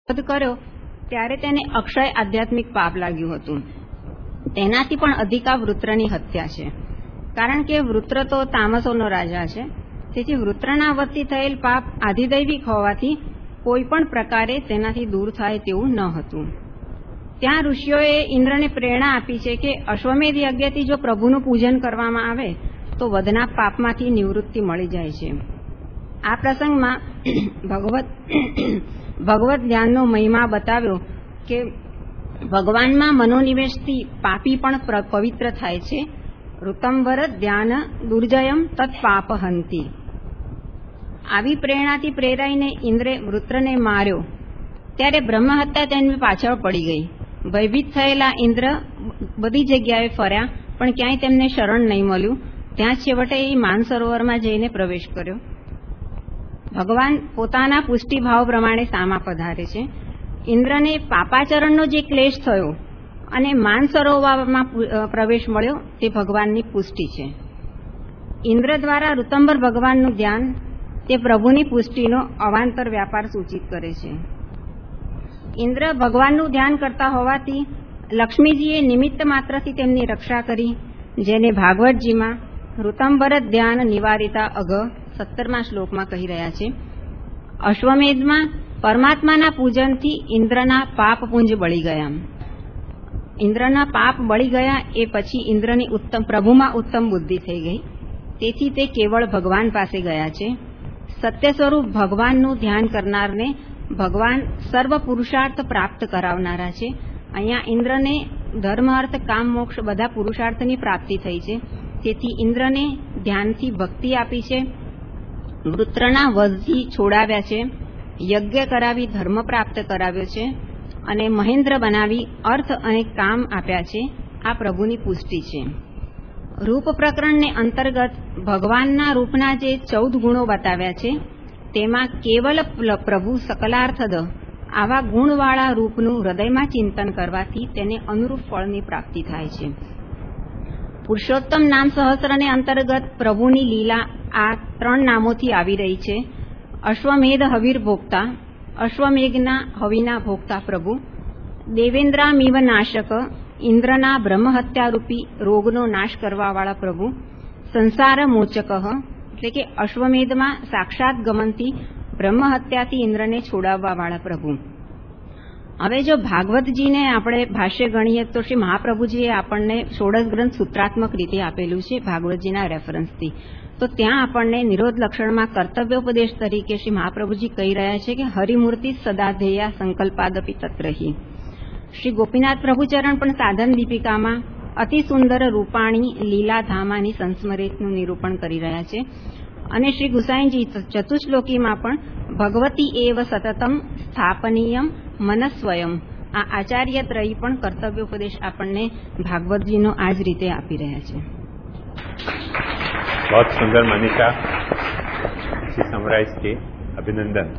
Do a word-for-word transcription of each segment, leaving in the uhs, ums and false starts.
વધ કર્યો ત્યારે તેને અક્ષય આધ્યાત્મિક પાપ લાગ્યું હતું. તેનાથી પણ અધિક આ વૃત્રની હત્યા છે. કારણ કે વૃત્ર તો તામસોનો રાજા છે. તેથી વૃત્રના વધથી થયેલ પાપ આધિદૈવિક હોવાથી કોઈ પણ પ્રકારે તેનાથી દૂર થાય તેવું ન હતું. ત્યાં ઋષિઓએ ઇન્દ્રને પ્રેરણા આપી છે કે અશ્વમેધ યજ્ઞથી જો પ્રભુનું પૂજન કરવામાં આવે તો વધના પાપમાંથી નિવૃત્તિ મળી જાય છે. આ પ્રસંગમાં ભગવત ભગવત ધ્યાનનો મહિમા બતાવ્યો કે ભગવાનમાં મનોનિવેશથી પાપી પણ પવિત્ર થાય છે. ઋતંબર ધ્યાન દુર્જયમ તત્ પાપહંતિ. આવી પ્રેરણાથી પ્રેરાઈને ઇન્દ્રે વૃત્રને માર્યો ત્યારે બ્રહ્મહત્યા તેની પાછળ પડી ગઈ. ભયભીત થયેલા ઇન્દ્ર બધી જગ્યાએ ફર્યા પણ ક્યાંય તેમને શરણ નહીં મળ્યું. ત્યાં છેવટે એ માનસરોવરમાં જઈને પ્રવેશ કર્યો. ભગવાન પોતાના પુષ્ટિભાવ પ્રમાણે સામા પધારે છે. ઇન્દ્રને પાપાચરણનો જે ક્લેશ થયો અને માનસરોવરમાં પ્રવેશ મળ્યો તે ભગવાનની પુષ્ટિ છે. ઇન્દ્ર દ્વારા ઋતંબર ભગવાનનું ધ્યાન તે પ્રભુની પુષ્ટિનો અવાંતર વ્યાપાર સૂચિત કરે છે. ઇન્દ્ર ભગવાનનું ધ્યાન કરતા હોવાથી લક્ષ્મીજીએ નિમિત્ત માત્રથી તેમની રક્ષા કરી, જેને ભાગવતજીમાં ઋતંબર ધ્યાન નિવારિતા અઘ સત્તરમા શ્લોકમાં કહી રહ્યા છે. અશ્વમેધમાં પરમાત્માના પૂજનથી ઇન્દ્રના પાપ પુંજ બળી ગયા. ઇન્દ્રના પાપ બળી ગયા એ પછી ઇન્દ્રની ઉત્તમ પ્રભુમાં ઉત્તમ બુદ્ધિ થઈ ગઈ. તેથી તે કેવળ ભગવાન પાસે ગયા છે. સત્ય સ્વરૂપ ભગવાનનું ધ્યાન કરનારને ભગવાન સર્વ પુરુષાર્થ પ્રાપ્ત કરાવનારા છે. અહીંયા ઇન્દ્રને ધર્મ અર્થ કામ મોક્ષ બધા પુરુષાર્થની પ્રાપ્તિ થઈ છે. તેથી ઇન્દ્રને ધ્યાનથી ભક્તિ આપી છે, વૃત્રના વધથી છોડાવ્યા છે, યજ્ઞ કરાવી ધર્મ પ્રાપ્ત કરાવ્યો છે અને મહેન્દ્ર બનાવી અર્થ અને કામ આપ્યા છે. આ પ્રભુની પુષ્ટિ છે. રૂપ પ્રકરણને અંતર્ગત ભગવાનના રૂપના જે ચૌદ ગુણો બતાવ્યા છે તેમાં કેવલ પ્રભુ સકલાર્થદ આવા ગુણવાળા રૂપનું હૃદયમાં ચિંતન કરવાથી તેને અનુરૂપ ફળની પ્રાપ્તિ થાય છે. પુરુષોત્તમ નામ સહસ્રને અંતર્ગત પ્રભુની લીલા આ ત્રણ નામોથી આવી રહી છે. અશ્વમેધ હવીર ભોગતા, અશ્વમેઘના હવિના ભોગતા પ્રભુ, દેવેન્દ્રામીવ નાશક ઇન્દ્રના બ્રહ્મહત્યારૂપી રોગનો નાશ કરવાવાળા પ્રભુ, સંસાર મોચક એટલે કે અશ્વમેધમાં સાક્ષાત ગમનથી બ્રહ્મહત્યાથી ઇન્દ્રને છોડાવવાવાળા પ્રભુ. હવે જો ભાગવતજીને આપણે ભાષ્ય ગણીએ તો શ્રી મહાપ્રભુજીએ આપણને ષોડશ ગ્રંથ સૂત્રાત્મક રીતે આપેલું છે ભાગવતજીના રેફરન્સથી. તો ત્યાં આપણને નિરોધ લક્ષણમાં કર્તવ્યોપદેશ તરીકે શ્રી મહાપ્રભુજી કહી રહ્યા છે કે હરિમૂર્તિ સદા ધેયા સંકલ્પાદપી તત્રહી. શ્રી ગોપીનાથ પ્રભુચરણ પણ સાધન દીપિકામાં અતિ સુંદર રૂપાણી લીલા ધામાની સંસ્મૃતિનું નિરૂપણ કરી રહ્યા છે. અને શ્રી ગુસાઈજી ચતુશ્લોકીમાં પણ ભગવતી એવ સતતમ સ્થાપનીયમ મનસ્વયમ આ આચાર્ય ત્રયી પણ કર્તવ્યોપદેશ આપણને ભાગવતજીનો આ જ રીતે આપી રહ્યા છે. बहुत सुंदर मनीषा, इसे समराइज किए, अभिनंदन.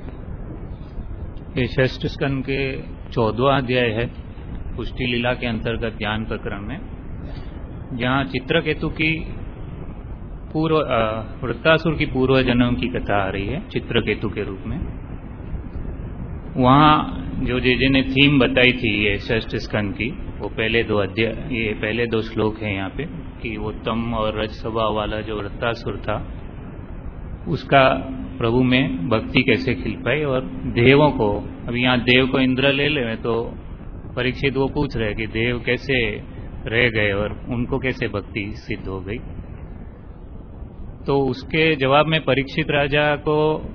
ये षष्ठ स्कंद के चौदहवां अध्याय है पुष्टि लीला के अंतर्गत ज्ञान प्रकरण में, जहाँ चित्रकेतु की पूर्व वृत्तासुर की पूर्व जन्म की कथा आ रही है चित्रकेतु के रूप में. वहाँ जो जे जे ने थीम बताई थी ये षष्ठ स्कंद की, वो पहले दो अध्याय ये पहले दो श्लोक हैं यहाँ पे कि वो तम और रज स्वभाव वाला जो वृत्तासुर था उसका प्रभु में भक्ति कैसे खिल पाई और देवों को, अभी यहाँ देव को इंद्र ले ले तो परीक्षित वो पूछ रहे कि देव कैसे रह गए और उनको कैसे भक्ति सिद्ध हो गई. तो उसके जवाब में परीक्षित राजा को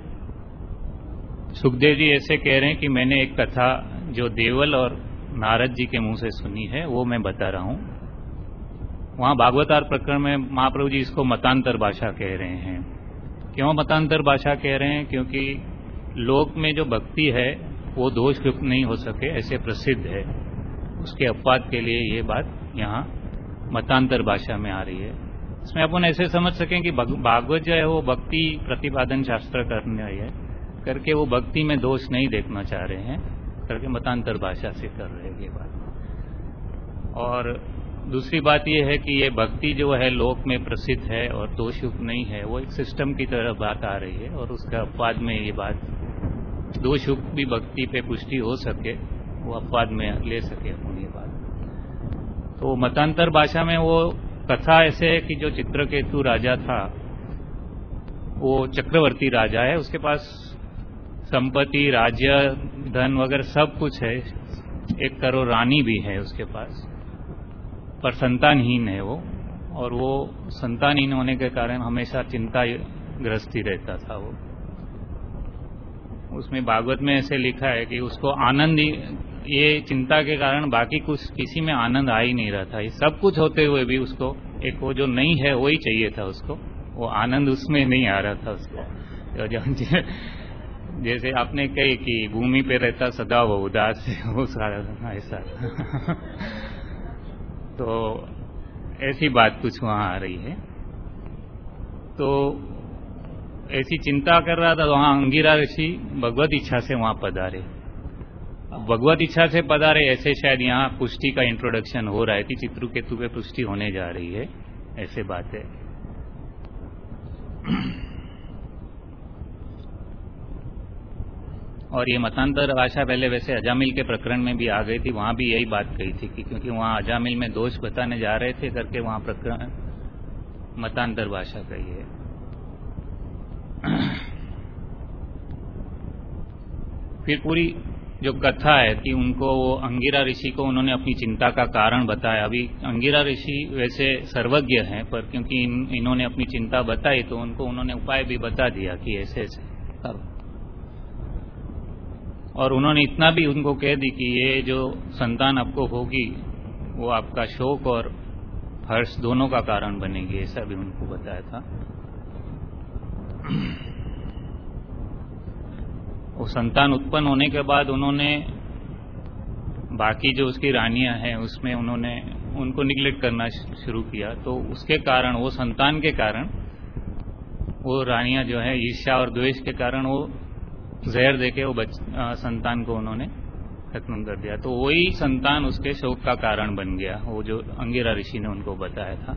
सुखदेव जी ऐसे कह रहे हैं कि मैंने एक कथा जो देवल और नारद जी के मुंह से सुनी है वो मैं बता रहा हूँ. वहाँ भागवतार प्रकरण में महाप्रभु जी इसको मतांतर भाषा कह रहे हैं. क्यों मतांतर भाषा कह रहे हैं? क्योंकि लोक में जो भक्ति है वो दोष युक्त नहीं हो सके ऐसे प्रसिद्ध है. उसके अपवाद के लिए ये बात यहाँ मतांतर भाषा में आ रही है. इसमें अपन ऐसे समझ सकें कि भागवत जो है वो भक्ति प्रतिपादन शास्त्र करने है करके वो भक्ति में दोष नहीं देखना चाह रहे हैं करके मतांतर भाषा से कर रहे हैं ये बात. और दूसरी बात ये है कि ये भक्ति जो है लोक में प्रसिद्ध है और दोषयुक्त नहीं है, वो एक सिस्टम की तरह बात आ रही है और उसका अपवाद में ये बात दो शुभ भी भक्ति पे पुष्टि हो सके, वो अपवाद में ले सके अपनी बात। तो मतांतर भाषा में वो कथा ऐसे है कि जो चित्रकेतु राजा था वो चक्रवर्ती राजा है, उसके पास संपत्ति, राज्य, धन वगैरह सब कुछ है, एक करोड़ रानी भी है उसके पास, पर संतानहीन है वो, और वो संतानहीन होने के कारण हमेशा चिंता ग्रस्ती रहता था वो। उसमें भागवत में ऐसे लिखा है कि उसको आनंद, ये चिंता के कारण बाकी कुछ किसी में आनंद आ ही नहीं रहा था। ये सब कुछ होते हुए भी उसको एक वो जो नहीं है वही चाहिए था उसको, वो आनंद उसमें नहीं आ रहा था उसको। जैसे आपने कही कि भूमि पे रहता सदा वो उदास है, वो सारा ऐसा तो ऐसी बात कुछ वहां आ रही है। तो ऐसी चिंता कर रहा था, तो वहां अंगिरा ऋषि भगवत इच्छा से वहां पधारे। भगवत इच्छा से पधारे ऐसे शायद यहाँ पुष्टि का इंट्रोडक्शन हो रहा है कि चित्रकेतु पे पुष्टि होने जा रही है, ऐसे बात है। और ये मतांतर भाषा पहले वैसे अजामिल के प्रकरण में भी आ गई थी, वहां भी यही बात कही थी कि क्योंकि वहां अजामिल में दोष बताने जा रहे थे करके वहां प्रकरण मतांतर भाषा कही है। फिर पूरी जो कथा है कि उनको वो अंगिरा ऋषि को उन्होंने अपनी चिंता का कारण बताया। अभी अंगिरा ऋषि वैसे सर्वज्ञ हैं, पर क्योंकि इन, इन्होंने अपनी चिंता बताई तो उनको उन्होंने उपाय भी बता दिया कि ऐसे ऐसे करो। और उन्होंने इतना भी उनको कह दी कि ये जो संतान आपको होगी वो आपका शोक और हर्ष दोनों का कारण बनेगी, ऐसा भी उनको बताया था। वो संतान उत्पन्न होने के बाद उन्होंने बाकी जो उसकी रानियां हैं उसमें उन्होंने उनको निग्लेक्ट करना शुरू किया, तो उसके कारण वो संतान के कारण वो रानियां जो है ईर्ष्या और द्वेष के कारण वो जहर देके वो बच, आ, संतान को उन्होंने खत्म कर दिया। तो वही संतान उसके शोक का कारण बन गया, वो जो अंगिरा ऋषि ने उनको बताया था।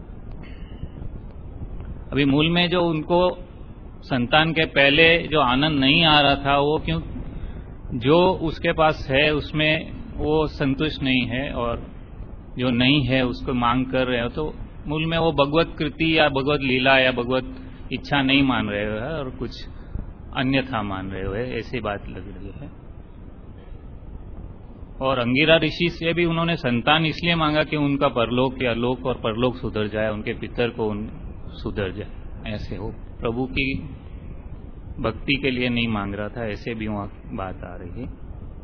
अभी मूल में जो उनको संतान के पहले जो आनंद नहीं आ रहा था वो क्यों, जो उसके पास है उसमें वो संतुष्ट नहीं है और जो नहीं है उसको मांग कर रहे हो, तो मूल में वो भगवत कृति या भगवत लीला या भगवत इच्छा नहीं मान रहे हो और कुछ अन्यथा मान रहे हो, ऐसी बात लग रही है। और अंगिरा ऋषि से भी उन्होंने संतान इसलिए मांगा कि उनका परलोक या लोक और परलोक सुधर जाए, उनके पितर को उन सुधर जाए, ऐसे हो। प्रभु की भक्ति के लिए नहीं मांग रहा था, ऐसे भी वहां बात आ रही है।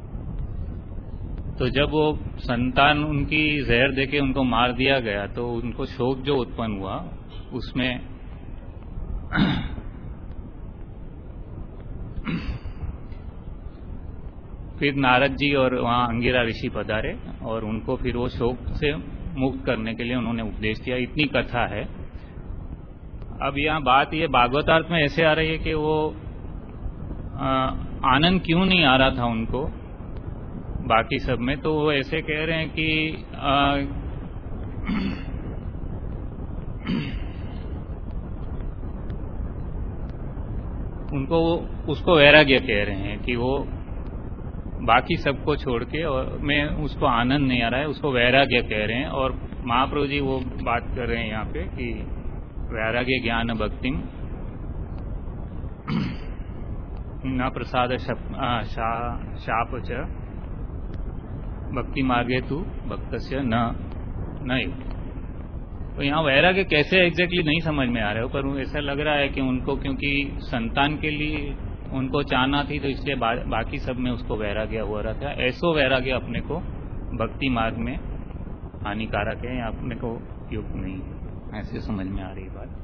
तो जब वो संतान उनकी जहर देके उनको मार दिया गया तो उनको शोक जो उत्पन्न हुआ उसमें फिर नारद जी और वहां अंगिरा ऋषि पधारे और उनको फिर वो शोक से मुक्त करने के लिए उन्होंने उपदेश दिया। इतनी कथा है। अब यहाँ बात ये भागवतार्थ में ऐसे आ रही है कि वो आ, आनंद क्यों नहीं आ रहा था उनको बाकी सब में, तो वो ऐसे कह रहे हैं कि आ, उनको उसको वैराग्य कह रहे हैं कि वो बाकी सबको छोड़ के और मैं उसको आनंद नहीं आ रहा है, उसको वैराग्य कह रहे हैं। और महाप्रभु जी वो बात कर रहे हैं यहाँ पे कि वैराग्य ज्ञान भक्तिम न प्रसाद शाप च भक्ति मार्गे तू भक्तस्य न नहीं। तो यहाँ वैराग्य कैसे एग्जैक्टली नहीं समझ में आ रहा है, पर ऐसा लग रहा है कि उनको क्योंकि संतान के लिए उनको चाहना थी तो इसलिए बा, बाकी सब में उसको वैराग्य हो रहा था। ऐसो वैराग्य अपने को भक्ति मार्ग में हानिकारक है या अपने को युक्त नहीं है, ऐसे समझ में आ रही बात।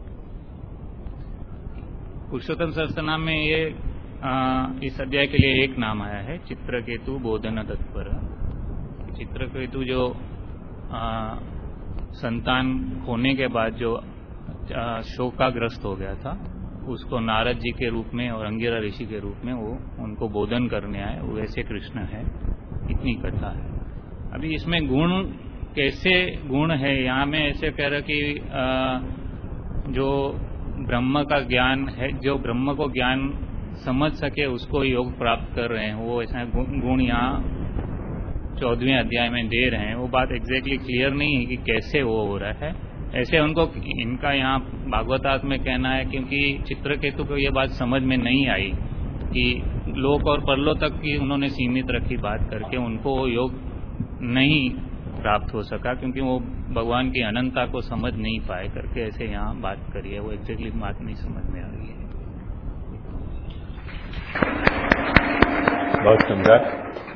पुरुषोत्तम सहस्त्रनाम में ये आ, इस अध्याय के लिए एक नाम आया है, चित्रकेतु बोधन तत्पर। चित्रकेतु जो आ, संतान होने के बाद जो शोकाग्रस्त हो गया था उसको नारद जी के रूप में और अंगिरा ऋषि के रूप में वो उनको बोधन करने आए, वो ऐसे कृष्ण है। इतनी कथा है। अभी इसमें गुण कैसे गुण है, यहाँ में ऐसे कह रहा कि आ, जो ब्रह्म का ज्ञान है, जो ब्रह्म को ज्ञान समझ सके उसको योग प्राप्त कर रहे हैं, वो ऐसा गुण यहाँ चौदहवें अध्याय में दे रहे हैं। वो बात एग्जैक्टली क्लियर नहीं है कि कैसे वो हो रहा है। ऐसे उनको इनका यहाँ भागवतार्थ में कहना है, क्योंकि चित्रकेतु को ये बात समझ में नहीं आई कि लोक और परलोक तक की उन्होंने सीमित रखी बात करके, उनको वो योग नहीं प्राप्त हो सका क्योंकि वो भगवान की अनंतता को समझ नहीं पाए करके ऐसे यहाँ बात करी है। वो एग्जैक्टली बात नहीं समझ में आ रही है। बहुत सुंदर।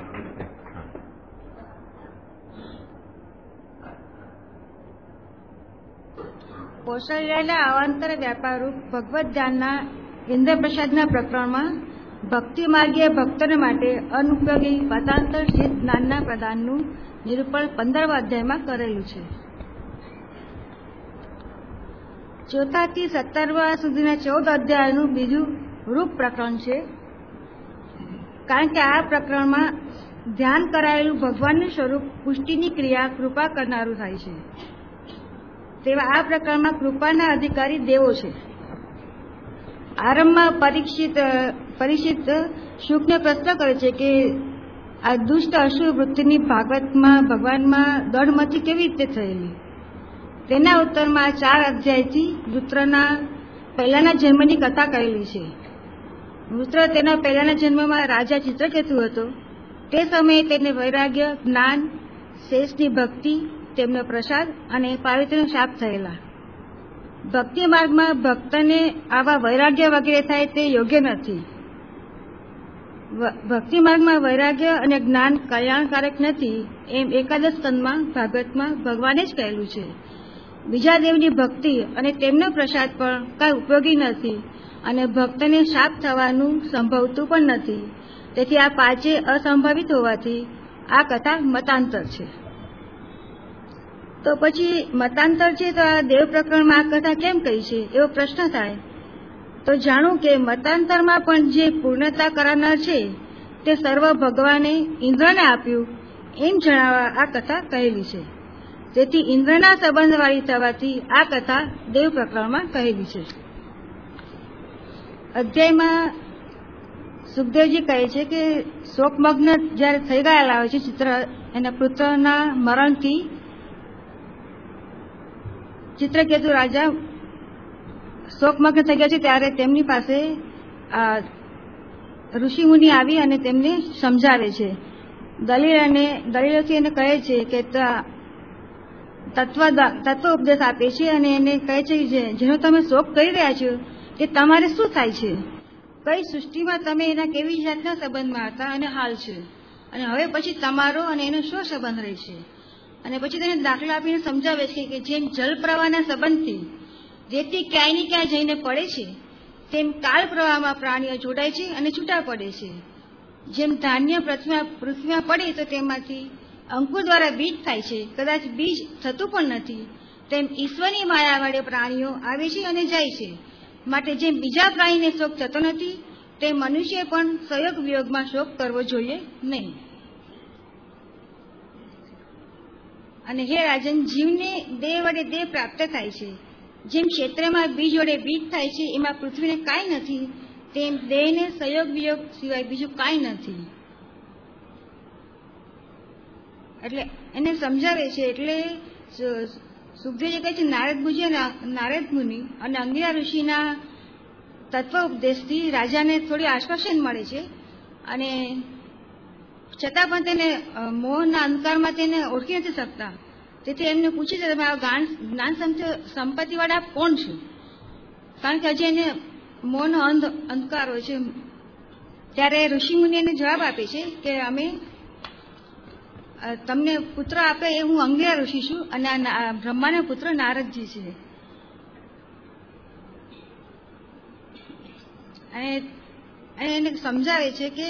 પોષાયેલા અવાંતર વ્યાપારરૂપ ભગવત ધ્યાનના ઇન્દ્રપ્રસાદના પ્રકરણમાં ભક્તિ માર્ગીય ભક્તોને માટે અનુપયોગી મતાંતર સિદ્ધ જ્ઞાનના પ્રદાનનું નિરૂપણ પંદરમા અધ્યાયમાં કરેલું છે. ચોથાથી સત્તરમા સુધીના ચૌદ અધ્યાયનું બીજું રૂપ પ્રકરણ છે. કારણ કે આ પ્રકરણમાં ધ્યાન કરાયેલું ભગવાનનું સ્વરૂપ પુષ્ટિની ક્રિયા કૃપા કરનારું થાય છે. તેવા આ પ્રકરણમાં કૃપાના અધિકારી દેવો છે. આરંભમાં પરીક્ષિત પરીક્ષિત શુકને પ્રશ્ન કરે છે કે આ દુષ્ટ અશુભ વૃત્તિની ભાગવતમાં ભગવાનમાં દળમતી કેવી રીતે થયેલી. તેના ઉત્તરમાં ચાર અધ્યાયથી વૃત્રના પહેલાના જન્મની કથા કહેલી છે. વૃત્ર તેના પહેલાના જન્મમાં રાજા ચિત્રકેતુ હતો. તે સમયે તેને વૈરાગ્ય, જ્ઞાન, શેષની ભક્તિ, તેમનો પ્રસાદ અને પાવિત્રનો શાપ થયેલા. ભક્તિ માર્ગમાં ભક્તને આવા વૈરાગ્ય વગેરે થાય તે યોગ્ય નથી. ભક્તિ માર્ગમાં વૈરાગ્ય અને જ્ઞાન કલ્યાણકારક નથી એમ એકાદશ સ્કંદમાં ભાગવતમાં ભગવાને જ કહેલું છે. બીજા દેવની ભક્તિ અને તેમનો પ્રસાદ પણ કાંઈ ઉપયોગી નથી અને ભક્તને શાપ થવાનું સંભવતું પણ નથી. તેથી આ પાંચે અસંભવિત હોવાથી આ કથા મતાંતર છે. તો પછી મતાંતર છે તો આ દેવ પ્રકરણમાં આ કથા કેમ કહી છે એવો પ્રશ્ન થાય. તો જાણું કે મતાંતરમાં પણ જે પૂર્ણતા કરાનાર છે તે સર્વ ભગવાને ઇન્દ્રને આપ્યું એમ જણાવવા આ કથા કહેલી છે. તેથી ઇન્દ્રના સંબંધવાળી થવાથી આ કથા દેવ પ્રકરણમાં કહેલી છે. અધ્યાયમાં સુખદેવજી કહે છે કે શોકમગ્ન જ્યારે થઈ ગયેલા હોય છે ચિત્ર એના પુત્રના મરણથી ચિત્રકેતુ રાજા શોકમગ્ન થઈ ગયા છે ત્યારે તેમની પાસે ઋષિમુનિ આવી અને તેમને સમજાવે છે. દલીલ અને દલીલોથી એને કહે છે કે તત્વ તત્વ ઉપદેશ આપે છે અને એને કહે છે કે જેનો તમે શોક કરી રહ્યા છો તે તમારે શું થાય છે, કઈ સૃષ્ટિમાં તમે એના કેવી જાતના સંબંધમાં હતા અને હાલ છે, અને હવે પછી તમારો અને એનો શું સંબંધ રહે છે. અને પછી તેને દાખલા આપીને સમજાવે છે કે જેમ જલ પ્રવાહના સંબંધથી રેતી ક્યાંય ને ક્યાં જઈને પડે છે તેમ કાળ પ્રવાહમાં પ્રાણીઓ જોડાય છે અને છૂટા પડે છે. જેમ ધાન્ય પૃથ્વીમાં પૃથ્વીમાં પડે તો તેમાંથી અંકુર દ્વારા બીજ થાય છે, કદાચ બીજ થતું પણ નથી, તેમ ઈશ્વરની માયા વડે પ્રાણીઓ આવે છે અને જાય છે. માટે જેમ બીજા પ્રાણીને શોક થતો નથી તેમ મનુષ્ય પણ સંયોગ વિયોગમાં શોક કરવો જોઈએ નહીં. અને હે રાજન, જીવને દેહ વડે દેહ પ્રાપ્ત થાય છે. જેમ ક્ષેત્રમાં બીજ વડે બીજ થાય છે એમાં પૃથ્વીને કાંઈ નથી, તેમ દેહને સંયોગ વિયોગ સિવાય બીજું કાંઈ નથી. એટલે એને સમજાવે છે. એટલે સુખદેવજી કહે છે નારદ મુનિ નારદ મુનિ અને અંગિરા ઋષિના તત્વ ઉપદેશથી રાજાને થોડી આશ્વાસન મળે છે. અને છતાં પણ તેને મોહના અંધકારમાં તેને ઓળખી નથી શકતા. તેથી એમને પૂછે છે તમે આ જ્ઞાન સંપત્તિવાળા કોણ છો, કારણ કે હજી એને મોહનો અંધ અંધકાર હોય છે. ત્યારે ઋષિમુનિ એને જવાબ આપે છે કે અમે તમને પુત્ર આપે એ હું અંગિરા ઋષિ છું અને આ બ્રહ્માના પુત્ર નારદજી છે. અને એને સમજાવે છે કે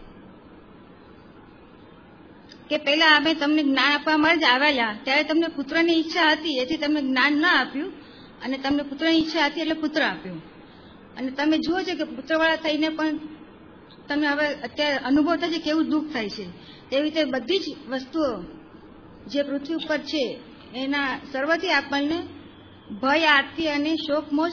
કે પહેલા અમે તમને જ્ઞાન આપવા માટે જ આવેલા, ત્યારે તમને પુત્રની ઈચ્છા હતી એથી તમને જ્ઞાન ન આપ્યું, અને તમને પુત્રની ઈચ્છા હતી એટલે પુત્ર આપ્યો. અને તમે જુઓ છો કે પુત્રવાળા થઈને પણ તમને હવે અત્યારે અનુભવ થાય છે કેવું દુઃખ થાય છે. તેવી રીતે બધી જ વસ્તુઓ જે પૃથ્વી ઉપર છે એના સર્વથી આપણને ભય, આરતી અને શોક મોહ